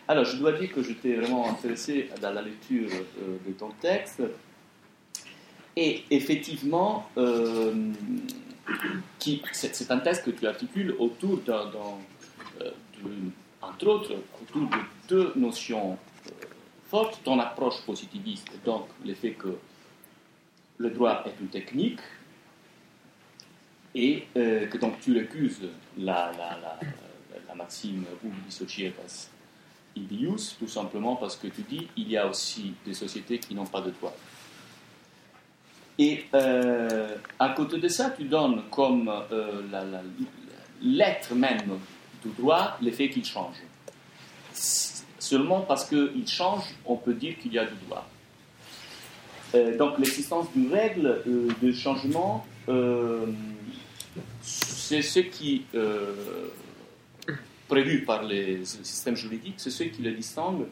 Alors, je dois dire que j'étais vraiment intéressé dans la lecture de ton texte. Et effectivement, c'est un texte que tu articules autour entre autres, autour de deux notions fortes. Ton approche positiviste, donc le fait que le droit est une technique, et que donc tu recuses la maxime ubi societas idius, tout simplement parce que tu dis il y a aussi des sociétés qui n'ont pas de droit. Et à côté de ça, tu donnes comme l'être même du droit l'effet qu'il change. Seulement parce qu'il change, on peut dire qu'il y a du droit. Donc l'existence d'une règle de changement, c'est ce qui prévu par les systèmes juridiques, c'est ce qui le distingue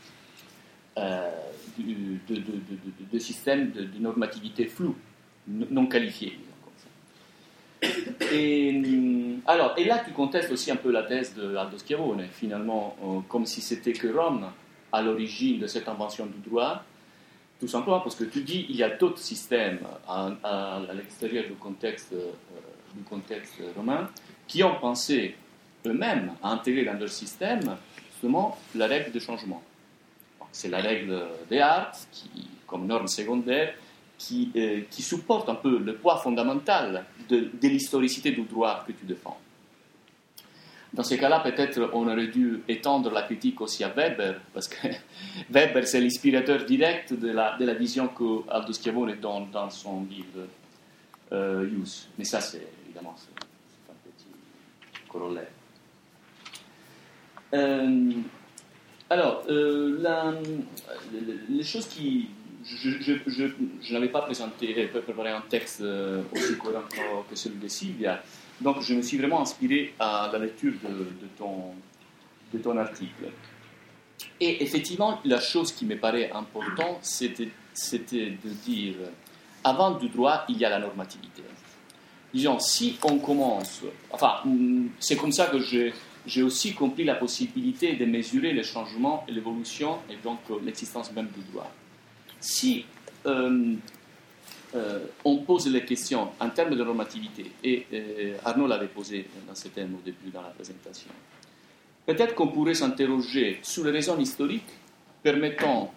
de systèmes de normativité floue, non qualifiée. Et là, tu contestes aussi un peu la thèse de Aldo Schiavone, finalement, comme si c'était que Rome à l'origine de cette invention du droit, tout simplement parce que tu dis qu'il y a d'autres systèmes à l'extérieur du contexte romain qui ont pensé eux-mêmes à intégrer dans leur système justement la règle de changement. C'est la règle des arts, qui, comme norme secondaire, qui supporte un peu le poids fondamental de l'historicité du droit que tu défends. Dans ces cas-là, peut-être on aurait dû étendre la critique aussi à Weber, parce que Weber, c'est l'inspirateur direct de la vision que Aldo Schiavone donne dans son livre Ius. Mais ça, c'est évidemment c'est un petit corollaire. Les choses qui... Je n'avais pas préparé un texte aussi cohérent que celui de Silvia, donc je me suis vraiment inspiré à la lecture de ton article. Et effectivement, la chose qui me paraît importante, c'était de dire, avant du droit, il y a la normativité. Disons, si on commence... Enfin, c'est comme ça que j'ai aussi compris la possibilité de mesurer les changements et l'évolution, et donc l'existence même du droit. Si on pose les questions en termes de normativité, et Arnaud l'avait posé dans ce thème au début dans la présentation, peut-être qu'on pourrait s'interroger sur les raisons historiques permettant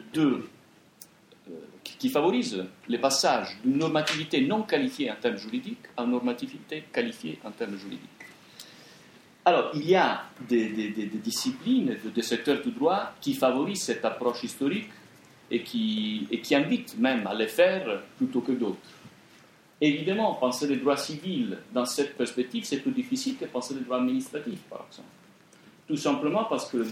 qui favorisent les passages d'une normativité non qualifiée en termes juridiques à une normativité qualifiée en termes juridiques. Alors, il y a des disciplines, des secteurs du droit qui favorisent cette approche historique et qui invitent même à le faire plutôt que d'autres. Évidemment, penser le droit civil dans cette perspective, c'est plus difficile que penser le droit administratif, par exemple. Tout simplement parce que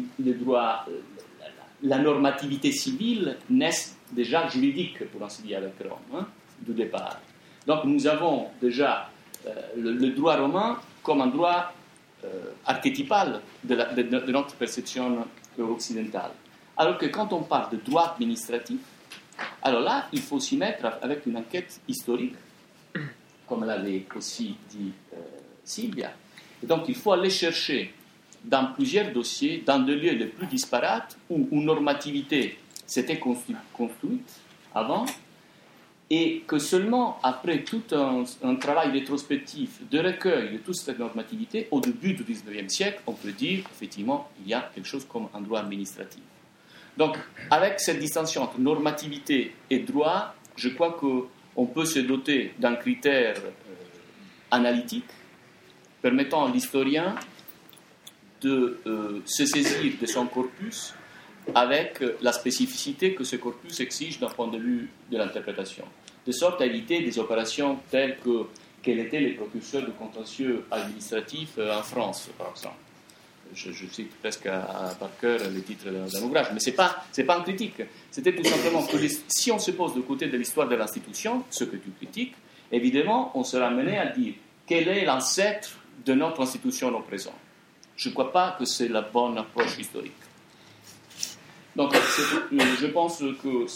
la normativité civile naît déjà juridique, pour ainsi dire, avec Rome, du départ. Donc, nous avons déjà le droit romain comme un droit archétypal de notre perception occidentale. Alors que quand on parle de droit administratif, alors là, il faut s'y mettre avec une enquête historique, comme l'avait aussi dit Silvia. Et donc, il faut aller chercher dans plusieurs dossiers, dans des lieux les plus disparates, où une normativité s'était construite avant, et que seulement après tout un travail rétrospectif de recueil de toute cette normativité, au début du XIXe siècle, on peut dire effectivement il y a quelque chose comme un droit administratif. Donc, avec cette distinction entre normativité et droit, je crois qu'on peut se doter d'un critère analytique permettant à l'historien de se saisir de son corpus avec la spécificité que ce corpus exige d'un point de vue de l'interprétation, de sorte à éviter des opérations telles que quels étaient les précurseurs de contentieux administratifs en France, par exemple. Je cite presque par cœur le titre d'un ouvrage, mais ce n'est pas une critique. C'était tout simplement que si on se pose du côté de l'histoire de l'institution, ce que tu critiques, évidemment, on sera amené à dire quel est l'ancêtre de notre institution au présent. Je ne crois pas que c'est la bonne approche historique. Donc, je pense que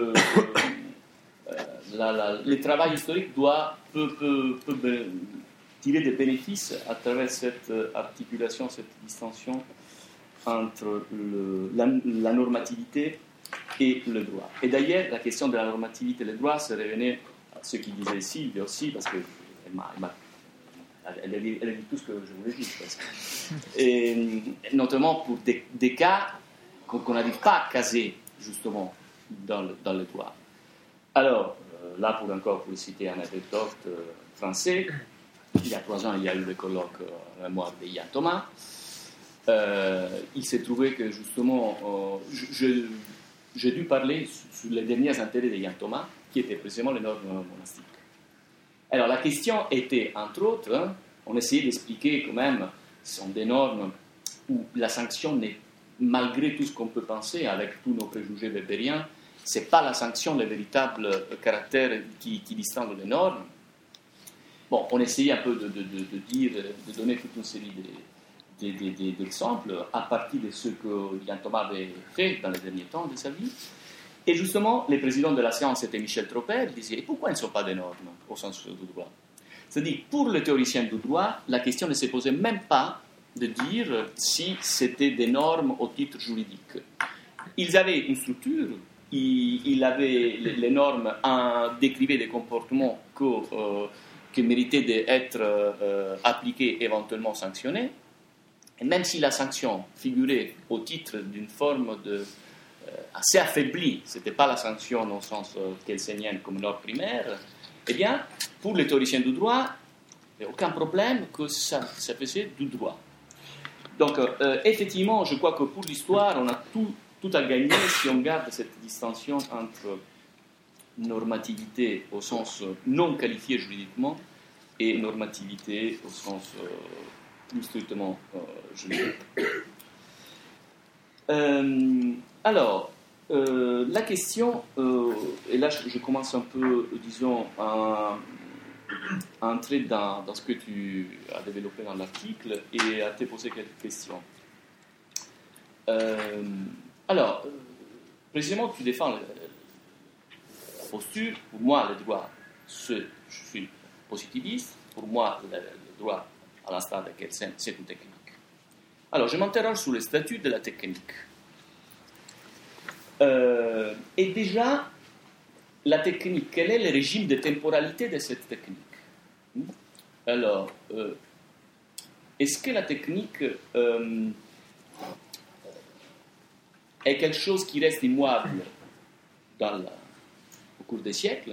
le travail historique peut tirer des bénéfices à travers cette articulation, cette distinction entre la normativité et le droit. Et d'ailleurs, la question de la normativité et le droit se revenait à ce qu'il disait Sylvie aussi, parce qu'elle a dit tout ce que je voulais dire. Et notamment pour des cas qu'on n'arrive pas à caser, justement, dans le droit. Alors, là, pour citer un anecdote français, il y a 3 ans, il y a eu le colloque mémoire de Yann Thomas. Il s'est trouvé que, justement, j'ai dû parler sur les derniers intérêts de Yann Thomas, qui étaient précisément les normes monastiques. Alors, la question était, entre autres, on essayait d'expliquer quand même, ce sont des normes où la sanction n'est, malgré tout ce qu'on peut penser, avec tous nos préjugés weberiens, ce n'est pas la sanction le véritable caractère qui distingue les normes. Bon, on essayait un peu de donner toute une série d'exemples à partir de ce que Yann Thomas avait fait dans les derniers temps de sa vie. Et justement, le président de la séance était Michel Tropper, il disait « Et pourquoi elles ne sont pas des normes au sens du droit ?» C'est-à-dire, pour les théoriciens du droit, la question ne se posait même pas de dire si c'était des normes au titre juridique. Ils avaient une structure, ils avaient les normes décrivaient des comportements qui méritaient d'être appliqués, éventuellement sanctionnés. Et même si la sanction figurait au titre d'une forme assez affaiblie, ce n'était pas la sanction dans le sens kelsenienne comme norme primaire, eh bien, pour les théoriciens du droit, il n'y a aucun problème que ça faisait du droit. Donc, effectivement, je crois que pour l'histoire, on a tout à gagner si on garde cette distinction entre normativité au sens non qualifié juridiquement et normativité au sens plus strictement juridique. Alors, la question, et là je commence un peu, disons, à entrer dans ce que tu as développé dans l'article et à te poser quelques questions. Alors, précisément, tu défends la posture. Pour moi, le droit, je suis positiviste. Pour moi, le droit, à l'instar de Kelsen, c'est une technique. Alors, je m'interroge sur le statut de la technique. Et déjà, la technique, quel est le régime de temporalité de cette technique? Alors, est-ce que la technique est quelque chose qui reste immuable au cours des siècles?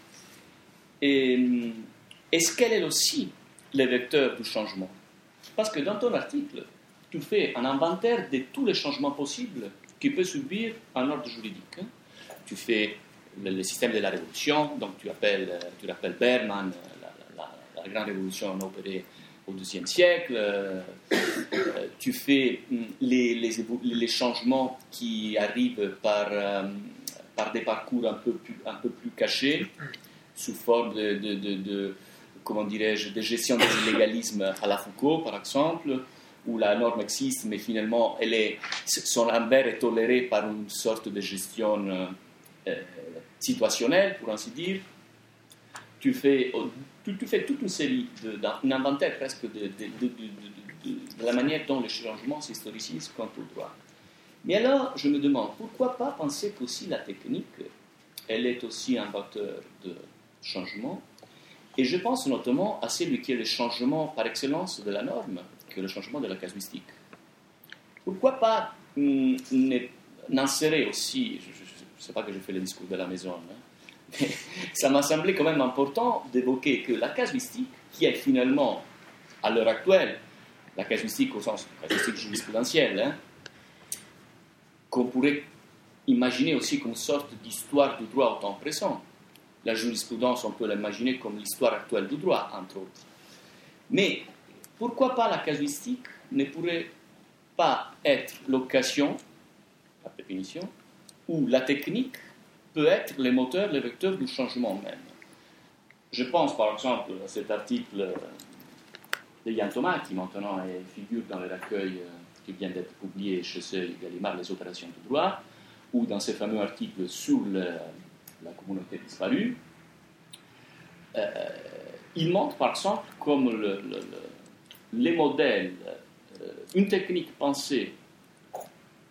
Et est-ce qu'elle est aussi le vecteur du changement? Parce que dans ton article, tu fais un inventaire de tous les changements possibles qui peut subir un ordre juridique. Tu fais le système de la révolution, donc tu rappelles Berman, la grande révolution opérée au XIIe siècle. Tu fais les changements qui arrivent par des parcours un peu plus cachés, sous forme comment dirais-je, de gestion des illégalismes à la Foucault, par exemple, où la norme existe, mais finalement, son revers est toléré par une sorte de gestion situationnelle, pour ainsi dire. Tu fais toute une série, un inventaire presque de la manière dont les changements s'historicisent quant au droit. Mais alors, je me demande, pourquoi pas penser qu'aussi la technique, elle est aussi un vecteur de changement? Et je pense notamment à celui qui est le changement par excellence de la norme, que le changement de la casuistique. Pourquoi pas n'insérer aussi, je ne sais pas que je fais le discours de la maison, mais ça m'a semblé quand même important d'évoquer que la casuistique, qui est finalement, à l'heure actuelle, la casuistique au sens casuistique jurisprudentielle, qu'on pourrait imaginer aussi comme une sorte d'histoire du droit au temps présent. La jurisprudence, on peut l'imaginer comme l'histoire actuelle du droit, entre autres. Mais pourquoi pas la casuistique ne pourrait pas être l'occasion, par définition, où la technique peut être le moteur, le vecteur du changement même. Je pense par exemple à cet article de Yann Thomas, qui maintenant figure dans le recueil qui vient d'être publié chez Seuil Gallimard, Les opérations du droit, ou dans ce fameux article sur la communauté disparue. Il montre par exemple comme les modèles, une technique pensée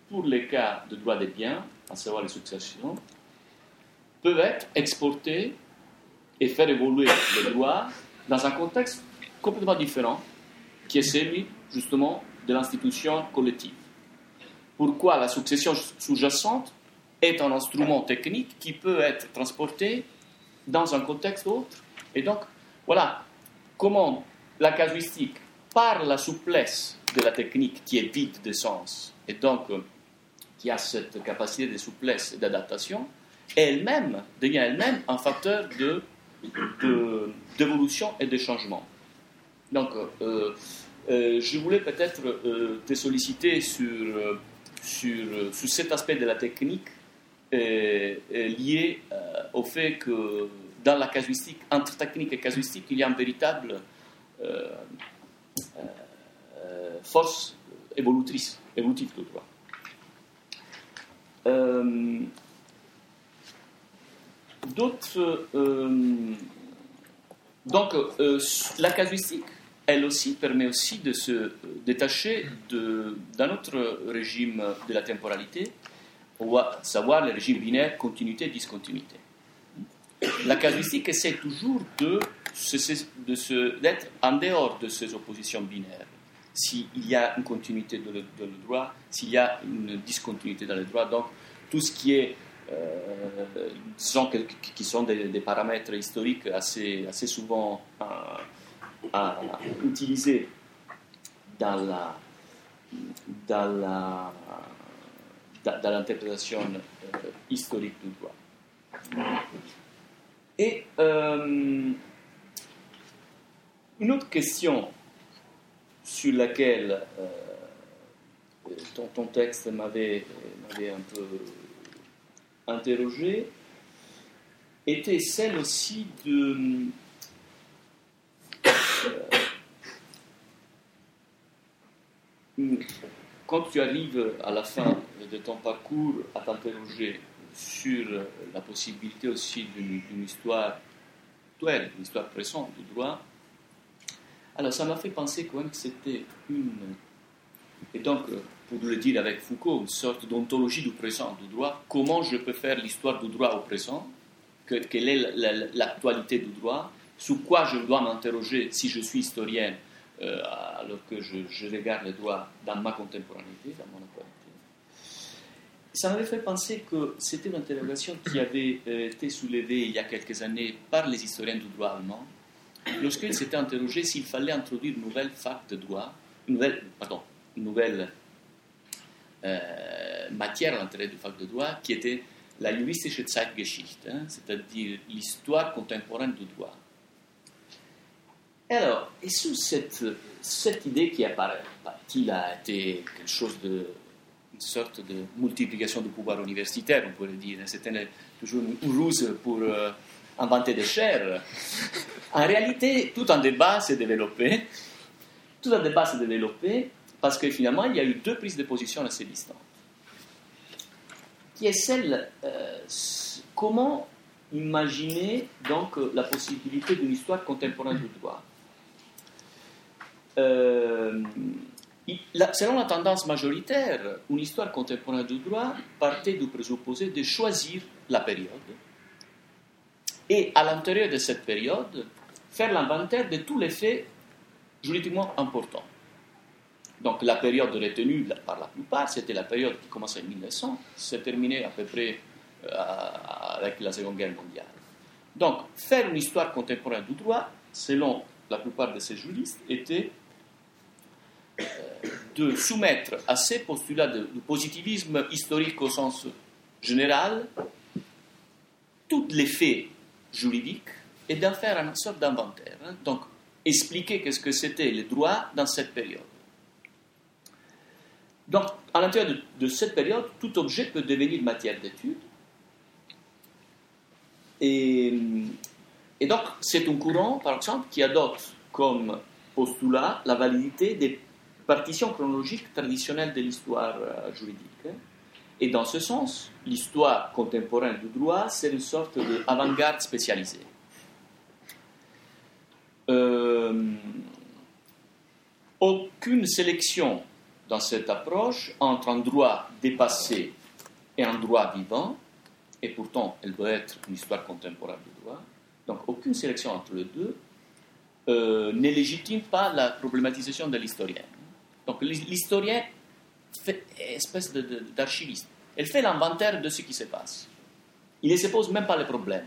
pour les cas de droit des biens, à savoir les successions, peuvent être exportés et faire évoluer le droit dans un contexte complètement différent, qui est celui, justement, de l'institution collective. Pourquoi la succession sous-jacente est un instrument technique qui peut être transporté dans un contexte autre. Et donc, voilà comment la casuistique, par la souplesse de la technique qui est vide de sens, et donc qui a cette capacité de souplesse et d'adaptation, devient elle-même un facteur d'évolution et de changement. Donc, je voulais peut-être te solliciter sur cet aspect de la technique lié au fait que dans la casuistique, entre technique et casuistique, il y a une véritable force évolutive du droit. Donc, la casuistique, elle aussi, permet aussi de se détacher d'un autre régime de la temporalité, à savoir le régime binaire continuité-discontinuité. La casuistique essaie toujours d'être en dehors de ces oppositions binaires. S'il y a une continuité dans le droit, s'il y a une discontinuité dans le droit, donc tout ce qui est qui sont des paramètres historiques assez souvent utilisés dans l'interprétation historique du droit. Et une autre question sur laquelle ton texte m'avait un peu interrogé était celle aussi de quand tu arrives à la fin de ton parcours à t'interroger sur la possibilité aussi d'une histoire actuelle, d'une histoire présente du droit, alors ça m'a fait penser quand même que c'était et donc, pour le dire avec Foucault, une sorte d'ontologie du présent du droit. Comment je peux faire l'histoire du droit au présent? Quelle est l'actualité du droit? Sur quoi je dois m'interroger si je suis historien alors que je regarde le droit dans ma contemporanéité, dans mon actualité? Ça m'avait fait penser que c'était une interrogation qui avait été soulevée il y a quelques années par les historiens du droit allemand, lorsqu'ils s'étaient interrogés s'il fallait introduire une nouvelle fac de droit, une nouvelle matière à l'intérieur du fac de droit, qui était la juristische Zeitgeschichte, c'est-à-dire l'histoire contemporaine du droit. Alors, et sous cette idée qui apparaît, il a été quelque chose une sorte de multiplication du pouvoir universitaire, on pourrait dire. C'était toujours une ruse pour inventer des chaires. En réalité, tout un débat s'est développé. Parce que finalement, il y a eu deux prises de position assez distantes. Qui est celle, comment imaginer donc la possibilité d'une histoire contemporaine du droit. Selon la tendance majoritaire, une histoire contemporaine du droit partait du présupposé de choisir la période et à l'intérieur de cette période, faire l'inventaire de tous les faits juridiquement importants. Donc la période retenue par la plupart, c'était la période qui commençait en 1900, s'est terminée à peu près avec la Seconde Guerre mondiale. Donc faire une histoire contemporaine du droit, selon la plupart de ces juristes, était de soumettre à ces postulats du positivisme historique au sens général tous les faits juridiques et d'en faire une sorte d'inventaire. Donc expliquer qu'est-ce que c'était le droit dans cette période. Donc, à l'intérieur de cette période, tout objet peut devenir matière d'étude. Et donc, c'est un courant, par exemple, qui adopte comme postulat la validité des partitions chronologiques traditionnelles de l'histoire juridique. Et dans ce sens, l'histoire contemporaine du droit, c'est une sorte d'avant-garde spécialisée. Aucune sélection dans cette approche entre un droit dépassé et un droit vivant, et pourtant elle doit être une histoire contemporaine du droit. Donc aucune sélection entre les deux ne légitime pas la problématisation de l'historien. Donc l'historien fait espèce d'archiviste. Elle fait l'inventaire de ce qui se passe. Il ne se pose même pas les problèmes.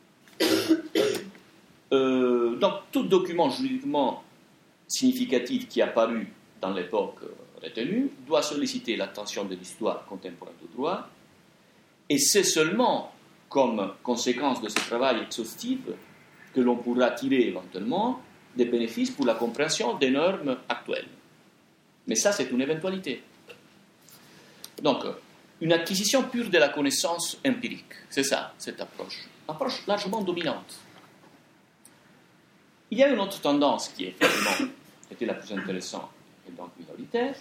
Donc tout document juridiquement significatif qui est apparu dans l'époque retenue doit solliciter l'attention de l'histoire contemporaine du droit, et c'est seulement comme conséquence de ce travail exhaustif que l'on pourra tirer éventuellement des bénéfices pour la compréhension des normes actuelles. Mais ça, c'est une éventualité. Donc, une acquisition pure de la connaissance empirique, c'est ça, cette approche. Approche largement dominante. Il y a une autre tendance qui, effectivement, était la plus intéressante et donc minoritaire,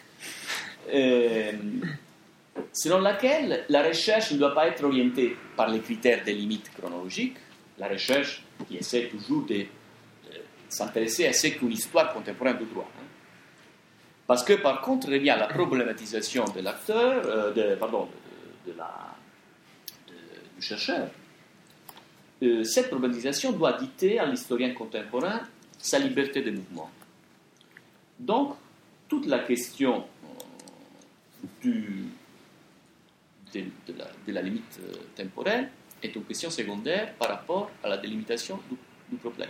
selon laquelle la recherche ne doit pas être orientée par les critères des limites chronologiques, la recherche qui essaie toujours de s'intéresser à ce qu'une histoire contemporaine du droit. Parce que, par contre, il y a la problématisation de l'acteur, du chercheur. Cette problématisation doit dicter à l'historien contemporain sa liberté de mouvement. Donc, toute la question de la limite temporelle est une question secondaire par rapport à la délimitation du problème.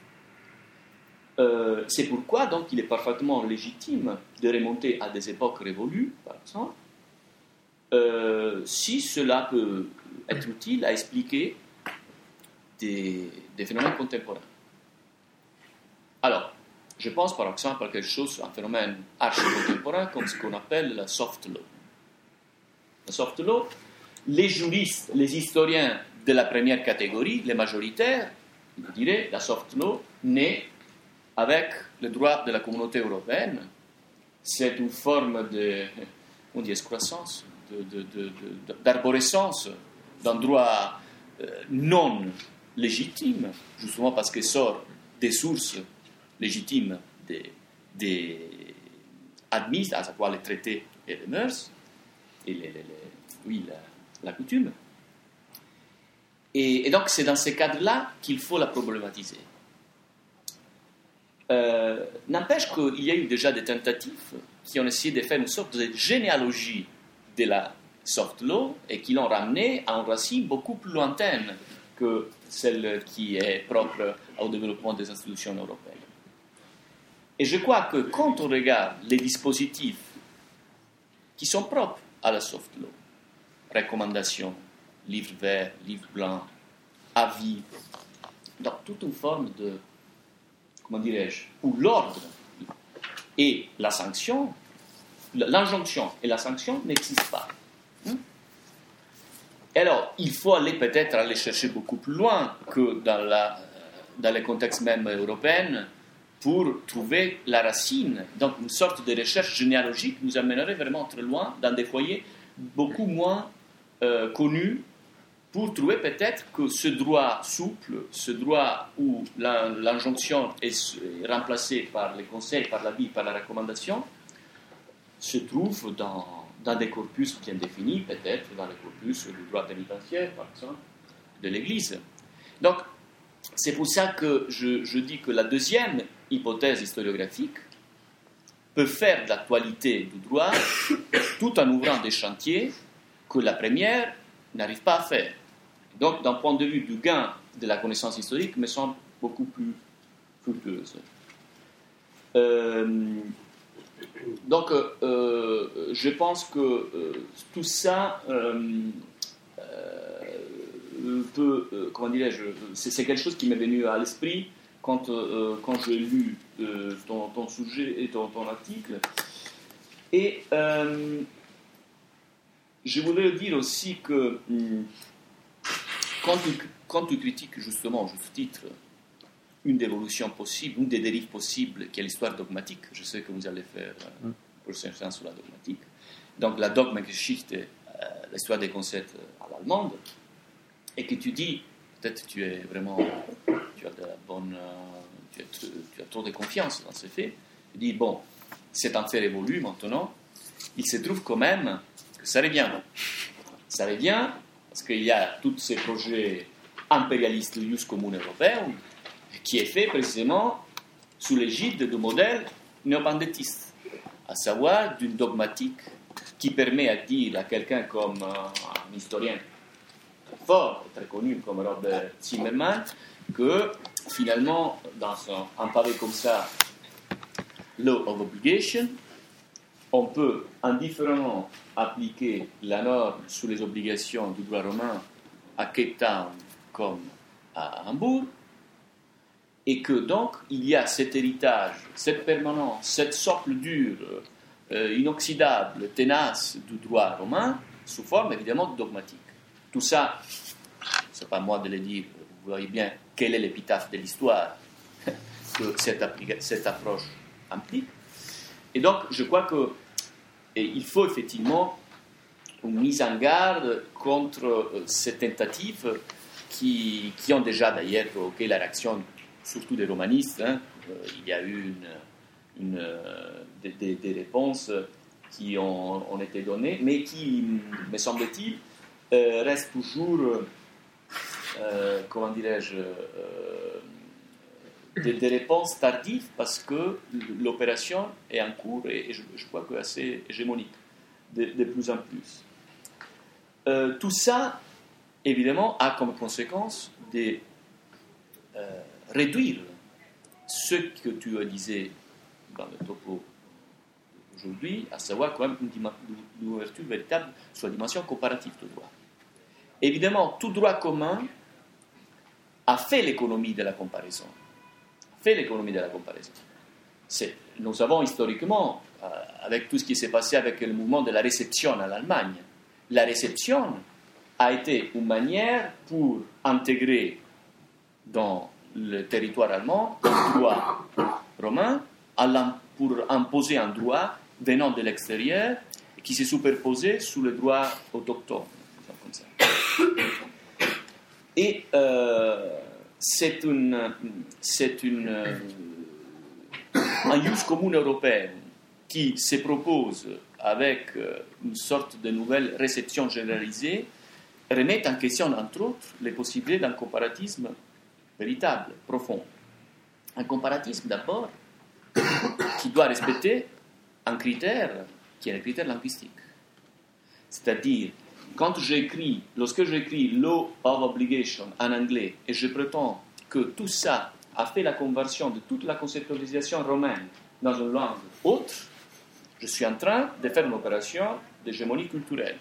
C'est pourquoi donc il est parfaitement légitime de remonter à des époques révolues, par exemple, si cela peut être utile à expliquer des phénomènes contemporains. Alors, je pense par exemple à quelque chose, un phénomène archi-contemporain comme ce qu'on appelle la soft law. La soft law, les juristes, les historiens de la première catégorie, les majoritaires, ils diraient la soft law naît avec le droit de la communauté européenne. C'est une forme d'escroissance, d'arborescence d'un droit non légitime, justement parce qu'il sort des sources légitimes admises, à savoir les traités et les mœurs, et la coutume. Et donc c'est dans ces cadres-là qu'il faut la problématiser. N'empêche qu'il y a eu déjà des tentatives qui ont essayé de faire une sorte de généalogie de la soft law et qui l'ont ramené à une racine beaucoup plus lointaine que celle qui est propre au développement des institutions européennes. Et je crois que quand on regarde les dispositifs qui sont propres à la soft law, recommandations, livre vert, livre blanc, avis, donc toute une forme de, comment dirais-je, où l'ordre et la sanction, l'injonction et la sanction n'existent pas. Alors, il faut peut-être aller chercher beaucoup plus loin que dans les contextes même européens pour trouver la racine. Donc, une sorte de recherche généalogique nous amènerait vraiment très loin dans des foyers beaucoup moins connus pour trouver peut-être que ce droit souple, ce droit où l'injonction est remplacée par les conseils, par l'avis, par la recommandation, se trouve dans des corpus bien définis, peut-être dans les corpus du droit pénitentiaire, par exemple, de l'Église. Donc, c'est pour ça que je dis que la deuxième hypothèse historiographique peut faire de l'actualité du droit tout en ouvrant des chantiers que la première n'arrive pas à faire. Donc, d'un point de vue du gain de la connaissance historique, me semble beaucoup plus fructueuse. Donc, je pense que tout ça peut, comment dirais-je, c'est quelque chose qui m'est venu à l'esprit quand j'ai lu ton sujet et ton article. Et je voulais dire aussi que quand tu critiques justement, juste titre, une dévolution possible, une des dérives possibles qui est l'histoire dogmatique, je sais que vous allez faire prochaine séance sur la dogmatique, donc la Dogmageschichte, l'histoire des concepts à l'allemande, et que tu dis, peut-être tu as de la bonne, tu as trop de confiance dans ces faits, tu dis, bon, c'est un fait révolu maintenant, il se trouve quand même que ça revient. Ça revient parce qu'il y a tous ces projets impérialistes du jus commun européen qui est fait précisément sous l'égide du modèle néopendétiste, à savoir d'une dogmatique qui permet à dire à quelqu'un comme un historien très fort, très connu comme Robert Zimmermann, que finalement, dans un pavé comme ça, Law of Obligation, on peut indifféremment appliquer la norme sur les obligations du droit romain à Cape Town comme à Hambourg, et que donc il y a cet héritage, cette permanence, cette socle dure, inoxydable, tenace du droit romain, sous forme évidemment dogmatique. Tout ça, ce n'est pas moi de le dire, vous voyez bien quel est l'épitaphe de l'histoire que cette approche implique. Et donc, je crois qu'il faut effectivement une mise en garde contre ces tentatives qui ont déjà d'ailleurs provoqué la réaction, surtout des romanistes. Il y a eu des réponses qui ont été données, mais qui, me semble-t-il, restent toujours, comment dirais-je, des réponses tardives parce que l'opération est en cours et je crois que assez hégémonique de plus en plus. Tout ça, évidemment, a comme conséquence de réduire ce que tu disais dans le topo aujourd'hui, à savoir quand même une ouverture véritable sur la dimension comparative du droit. Évidemment, tout droit commun a fait l'économie de la comparaison. Nous avons historiquement, avec tout ce qui s'est passé avec le mouvement de la réception en Allemagne, la réception a été une manière pour intégrer dans le territoire allemand un droit romain, pour imposer un droit venant de l'extérieur qui s'est superposé sous le droit autochtone. Comme ça. Et c'est un jus commun européen qui se propose avec une sorte de nouvelle réception généralisée, remet en question, entre autres, les possibilités d'un comparatisme véritable, profond. Un comparatisme d'abord qui doit respecter un critère qui est le critère linguistique. C'est-à-dire, lorsque j'écris Law of Obligation en anglais et je prétends que tout ça a fait la conversion de toute la conceptualisation romaine dans une langue autre, je suis en train de faire une opération d'hégémonie culturelle.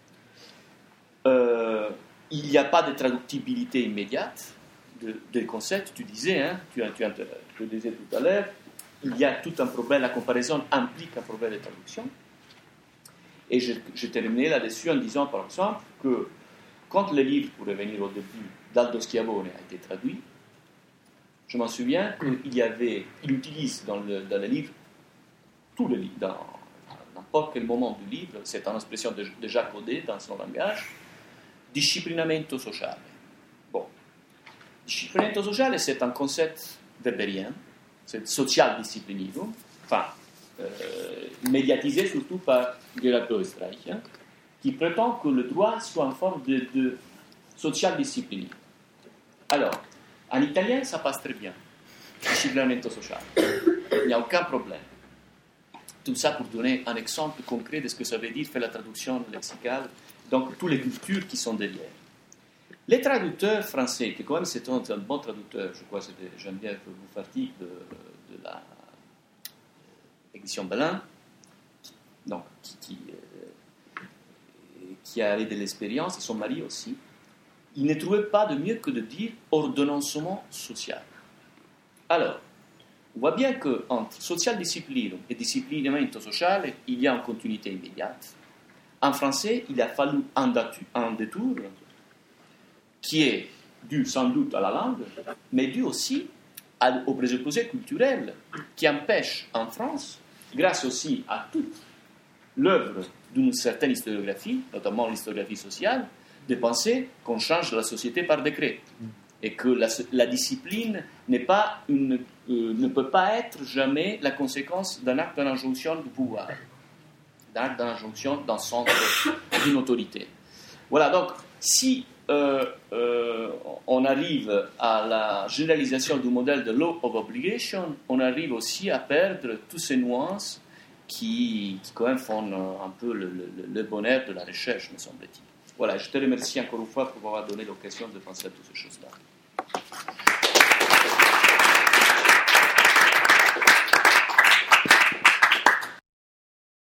Il n'y a pas de traductibilité immédiate des concepts. Tu disais, tu disais tout à l'heure, il y a tout un problème, la comparaison implique un problème de traduction. Et je terminais là-dessus en disant, par exemple, que quand le livre, pour revenir au début, d'Aldo Schiavone a été traduit, je m'en souviens qu'il utilise dans le livre, tout le livre, dans n'importe quel moment du livre, c'est une expression déjà codée dans son langage, disciplinamento sociale. Bon, disciplinamento sociale, c'est un concept weberien, c'est social disciplinino, enfin, médiatisé surtout par Gerhard Oestreich, qui prétend que le droit soit en forme de social discipline. Alors, en italien, ça passe très bien. Disciplinamento sociale. Il n'y a aucun problème. Tout ça pour donner un exemple concret de ce que ça veut dire, faire la traduction lexicale, donc toutes les cultures qui sont derrière. Les traducteurs français, qui quand même c'est un bon traducteur, je crois, j'aime bien que vous fassiez de la édition Belin, donc, qui avait de l'expérience, et son mari aussi, il ne trouvait pas de mieux que de dire ordonnancement social. Alors, on voit bien qu'entre social discipline et disciplinamento sociale, il y a une continuité immédiate. En français, il a fallu un détour qui est dû sans doute à la langue, mais dû aussi au présupposé culturel qui empêche en France, grâce aussi à toute l'œuvre d'une certaine historiographie, notamment l'historiographie sociale, de penser qu'on change la société par décret. et que la discipline ne peut pas être jamais la conséquence d'un acte d'injonction du pouvoir, d'un acte d'injonction d'un centre d'une autorité. Voilà, donc si on arrive à la généralisation du modèle de law of obligation, on arrive aussi à perdre toutes ces nuances qui quand même font un peu le bonheur de la recherche, me semble-t-il. Voilà, je te remercie encore une fois pour avoir donné l'occasion de penser à toutes ces choses-là.